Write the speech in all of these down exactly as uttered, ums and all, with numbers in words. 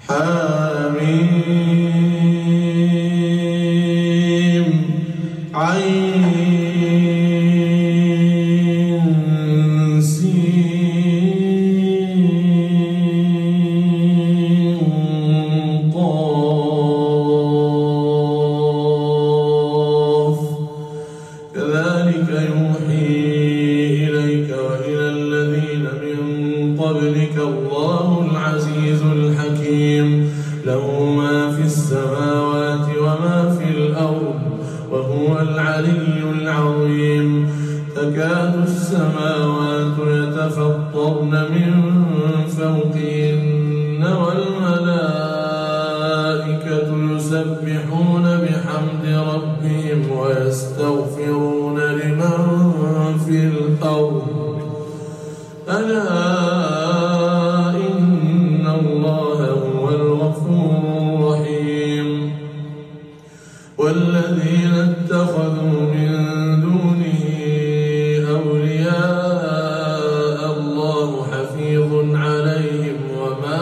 حميم عين سين قاف كذلك يوحي إليك وإلى الذين من قبلك الله العزيز الحكيم له ما في السماوات وما في الأرض وهو العلي العظيم تكاد السماوات يتفطرن من فوقهن والملائكة يسبحون بحمد ربهم ويستغفرون لمن في الأرض ألا إن الله هو الغفور الرحيم والذين اتخذوا من دونه أولياء الله حفيظ عليهم وما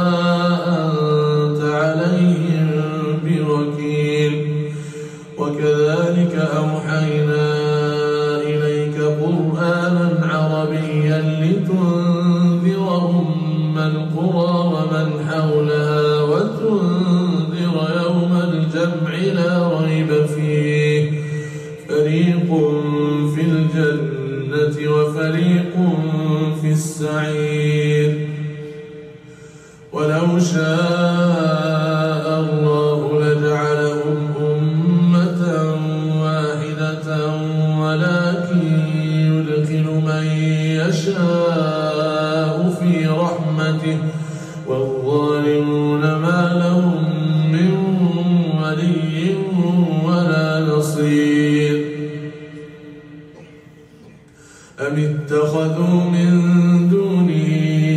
أنت عليهم بوكيل وكذلك أوحينا إليك قرآنا عربيا لتنذر أم القرى ومن حولها وتنذر يوم الجمع لا ريب فيه فريق في الجنة وفريق في السعير ولو شاء الله لجعلهم أمة واحدة ولكن يدخل من يشاء في رحمته والظالمون ما لهم من ولي ولا نصير أم اتخذوا من دونه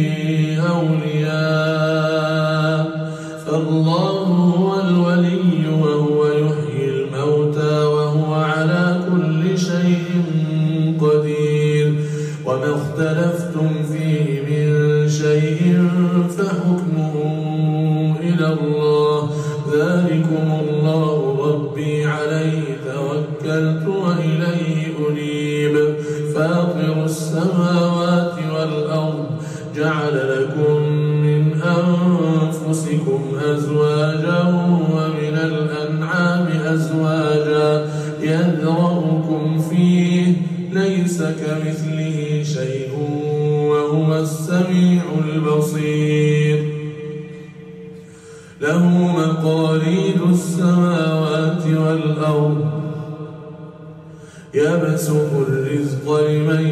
أولياء فالله هو الولي وهو يحيي الموتى وهو على كل شيء قدير وما اختلفتم فيه من شيء فحكمه إلى الله ذلكم الله ربي عليه توكلت وإليه أنيب فاطر السماوات والأرض جعل لكم من أنفسكم أزواجا ومن الأنعام أزواجا يذرأكم فيه ليس كمثله شيء وهو السميع البصير له مقاليد السماوات والأرض يبسط الرزق لمن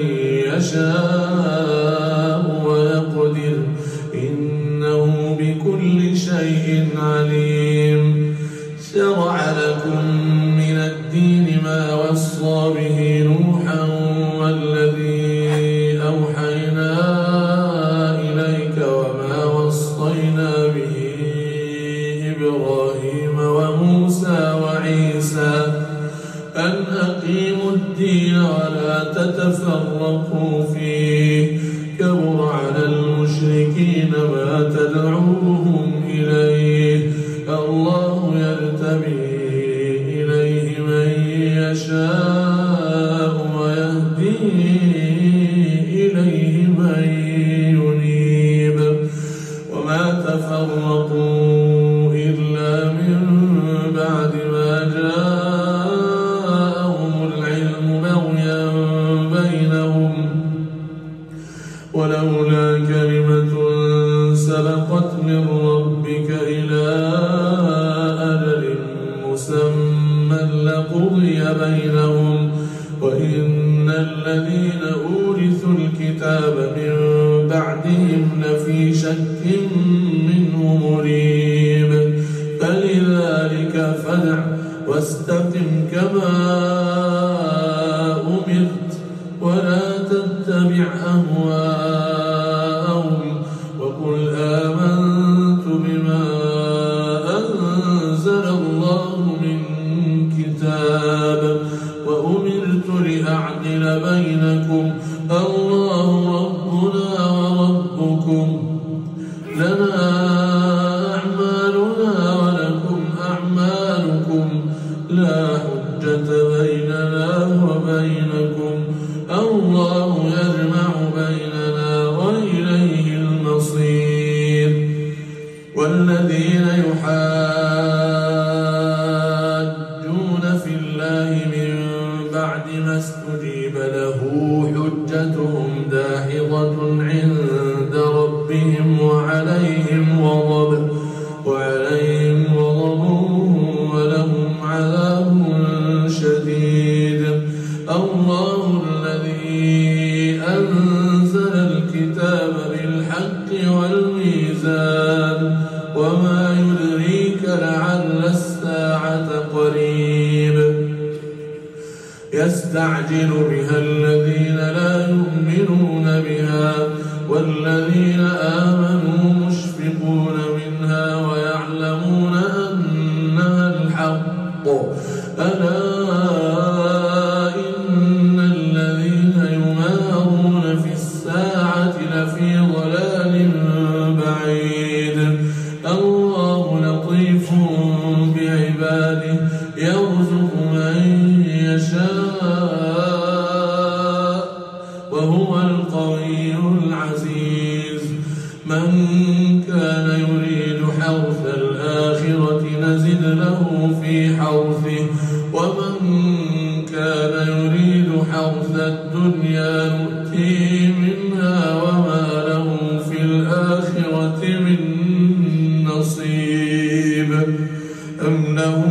يشاء ويقدر إنه بكل شيء عليم شرع لكم من الدين ما وصى به نوحا والذي أوحينا إليك وما وصينا به إبراهيم وموسى وعيسى أن أقيموا الدين ولا تتفرقوا فيه كبر على المشركين ما تدعوهم إليه الله يرتبي إليه من يشاء ويهدي إليه من ينيب وما تفرقوا إلا من بعد ما جاءهم العلم بغيا بينهم ولولا كلمة سبقت من ربك إلى أجل مسمى لقضي بينهم وإن الذين أورثوا الكتاب من بعدهم لفي شك منه مريب فلذلك فادع واستقم كما أمرت ولا تتبع أهواءهم وقل آمنت بما أنزل الله من كتاب وأمرت لأعدل بينكم الله ربنا وربكم لنا والذين يحاجون في الله من بعد ما استجيب له حجتهم داحضة عند ربهم وعليهم غضب وعليهم غضب ولهم عذاب شديد. الله الذي أنزل الكتاب بالحق والميزان وما يدريك لعل الساعة قريب. يستعجل بها الذين لا يؤمنون بها والذين آمنوا مشفقون منها ويعلمون أنها الحق. ألا إن الذين يمارون في الساعة لفي ضلال بعيد. الله لطيف بعباده يرزق من يشاء وهو القوي العزيز. من كان يريد حرث الآخرة نزد له في حرثه ومن كان يريد حرث الدنيا نؤتيه منها وما له في الآخرة من نصيب. أم لهم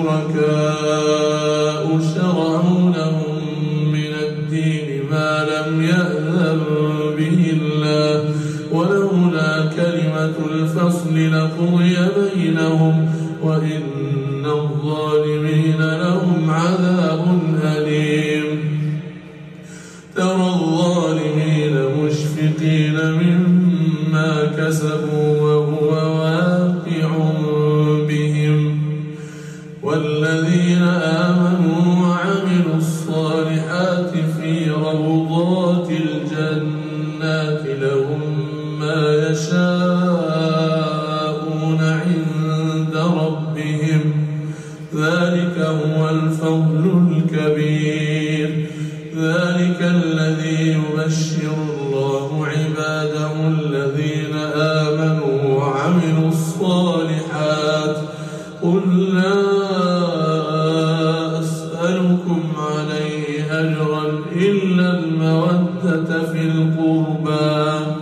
شركاء شرعوا لهم من الدين ما لم يأذن به الله ولولا كلمة الفصل لقضي بينهم وإن الظالمين لهم عذاب أليم. ترى الظالمين مشفقين مما كسبوا وهو واقع بهم والذين آمنوا وعملوا الصالحات في روضات الجنات لهم ما يشاءون عند ربهم ذلك هو الفضل الكبير. ذلك الذي يبشر الله عباده الذين آمنوا وعملوا الصالحات. قل لا أسألكم عليه أجرا إلا المودة في القربى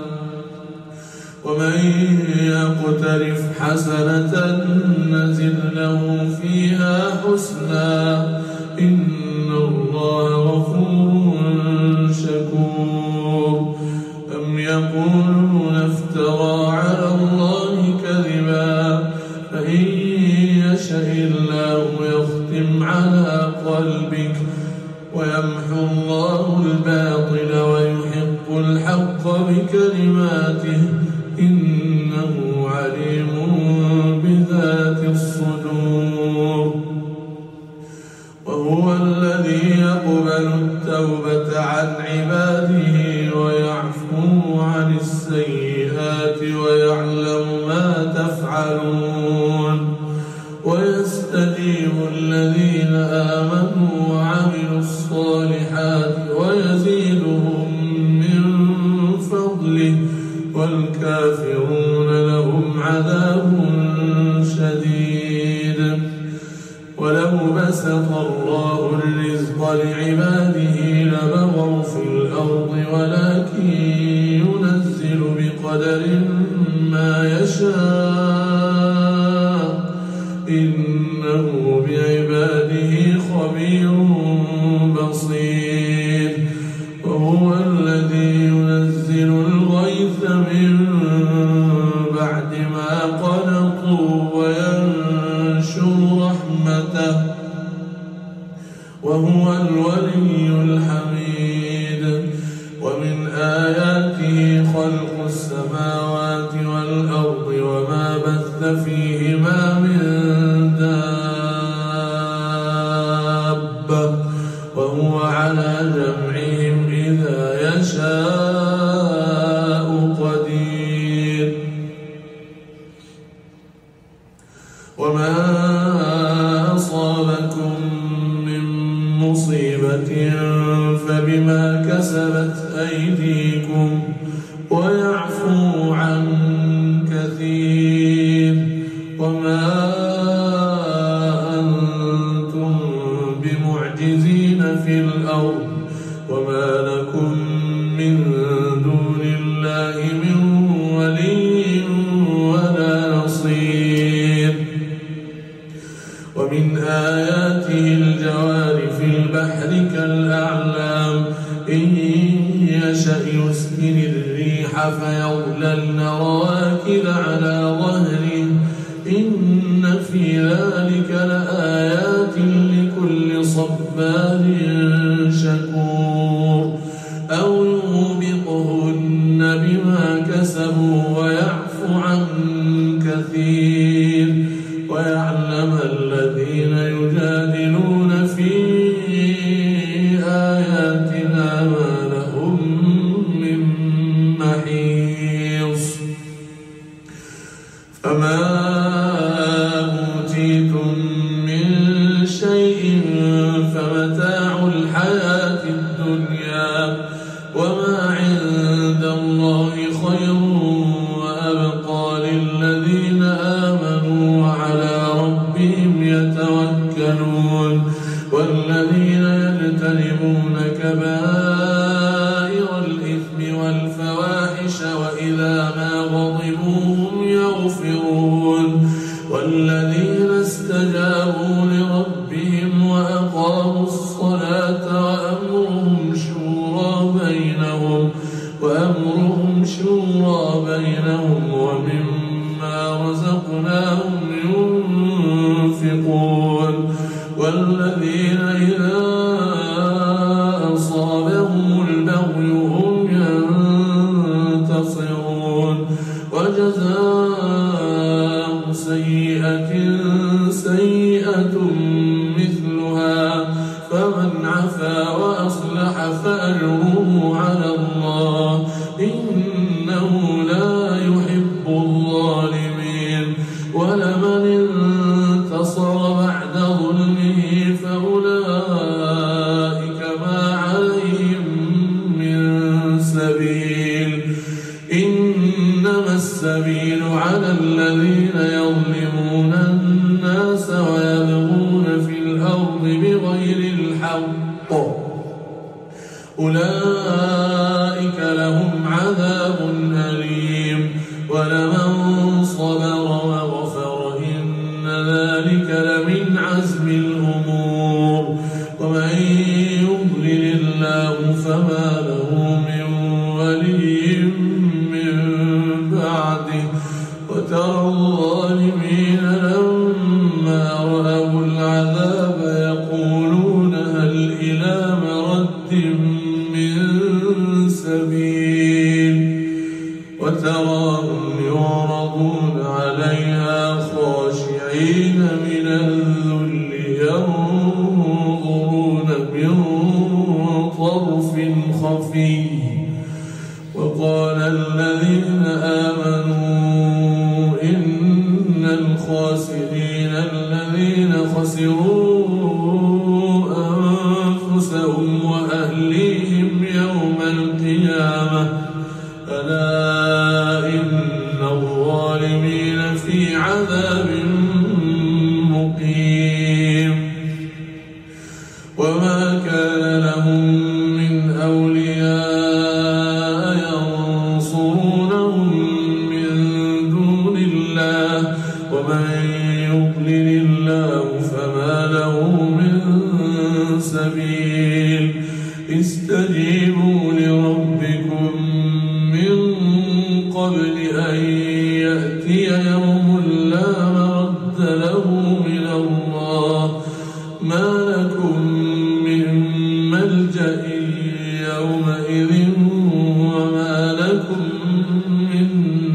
ومن يقترف حسنة نزد له فيها حسنا إن الله غفور شكور. أم يقولون افترى على الله كذبا فإن يشأ الله يختم على قلبك ويمحو الله الباطل ويحق الحق بكلماته إنه عليم بذات الصدور. وهو الذي يقبل التوبة عن عباده ويعفو عن السيئات ويعلم ما تفعلون ويستجيب الذين آمنوا وعملوا الصالحات ويزيدهم من فضله والكافرون لهم عذاب شديد. ولو بسط الله الرزق لعباده لبغوا في الأرض ولكن ينزل بقدر ما يشاء إنه بعباده خبير بصير. وهو الذي ينزل الغيث من بعد ما قنطوا وينشر رحمته وهو الولي الحميد. ومن آياته خلق السماوات والأرض وما بث فيهما من دابة وهو على جمعهم إذا يشاء قدير. وما أصابكم من مصيبة فبما كسبت أيديكم ويعفو عن كثير. فيظللن رواكد على ظهره إن في ذلك لآيات لكل صبار شكور أو يوبقهن بما كسبوا ويعفو عن كثير ويعلم الذين يجادلون في آياتنا ما لهم من محيص فما أوتيتم من شيء فمتاع الحياة الدنيا وما عند الله خير وأبقى للذين آمنوا وعلى ربهم يتوكلون والذين يجتنبون كبائر الإثم والفواحش وإذا ما غضبوا هم يغفرون والذين استجابوا لربهم وأقاموا الصلاة وأمرهم شورى بينهم وأمرهم شورى بينهم ومما رزقناهم ينفقون والذين إذا أصابهم البغي هم ينتصرون وجزاء سيئة سيئة مثلها فمن عفا وأصلح فأجره على الله إنه لا يحب الظالمين ولمن انتصر بعد ظلمه فأولئك ما عليهم من سبيل إنما السبيل على الذين يظلمون الناس ويبغون في الأرض بغير الحق أولئك لهم عذاب أليم ولمن صبر وغفر إن ذلك لمن عزم الأمور ومن يضلل الله فما له من ولي من بعده وترى الظالمين لما رأوا العذاب يقولون هل إلى مرد من سبيل وتراهم يعرضون عليها خاشعين من الذل ينظرون من طرف خفي وقال الذين آمنوا إن الخاسرين الذين خسروا أنفسهم وأهليهم يوم القيامة ألا إن الظالمين في عذاب مقيم وما كان لهم من أولياء ينصرونهم من دون الله ومن يضلل الله فما له من سبيل استجيبوا لربكم من قبل أن يأتي يوم لا مرد له من الله ما لكم من ملجأ يومئذ وما لكم من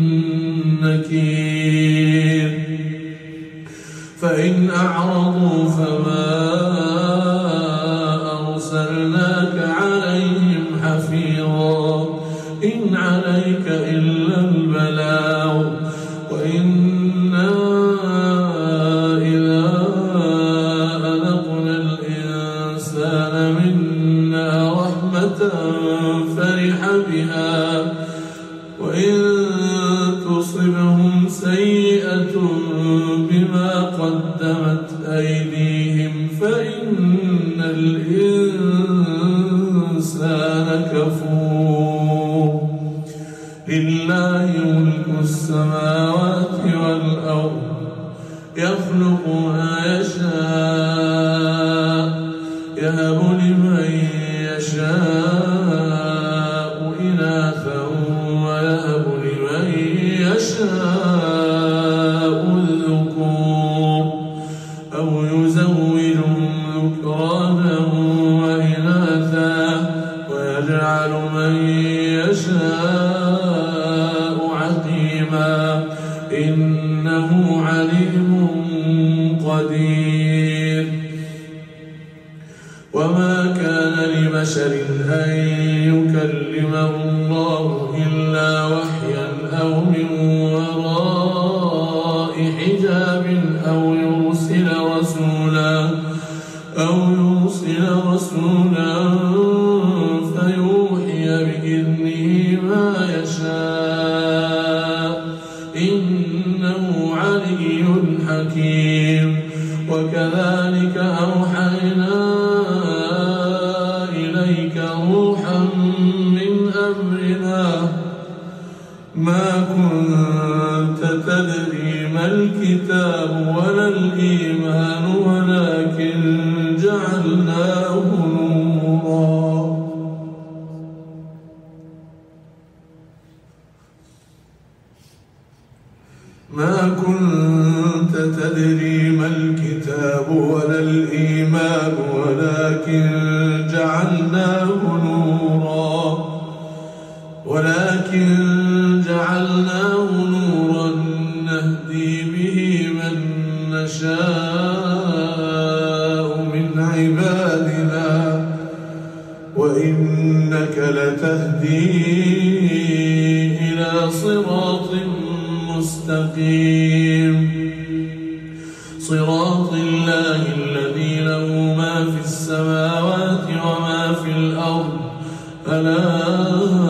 نكير فإن أعرضوا فما أرسلناك عليهم حفيظا إن عليك إلا البلاغ وإنا إذا أذقنا الإنسان منا رحمة فرح بها وإن تصبهم سيئة بما قدمت أيديهم فإن الإنسان كفور لله ملك السماوات والأرض يخلق ما يشاء يهب لمن يشاء إناثا ويهب عليم قدير. وما كان لبشر أن يكلمه الله إلا وحيا أو من وراء حجاب أو يرسل رسولا أو يرسل رسولا فيوحي بإذنه ما يشاء إنه علي حكيم. وكذلك أوحينا إليك روحا من أمرنا ما كنت تدري ما الكتاب ولا الإيمان ولكن جعلناه نورا ما كنت تدري ما الكتاب ولا الإيمان ولكن جعلناه نورا ولكن جعلناه نورا نهدي به من نشاء من عبادنا وإنك لتهدي إلى صراط مستقيم صراط الله الذي له ما في السماوات وما في الأرض ألا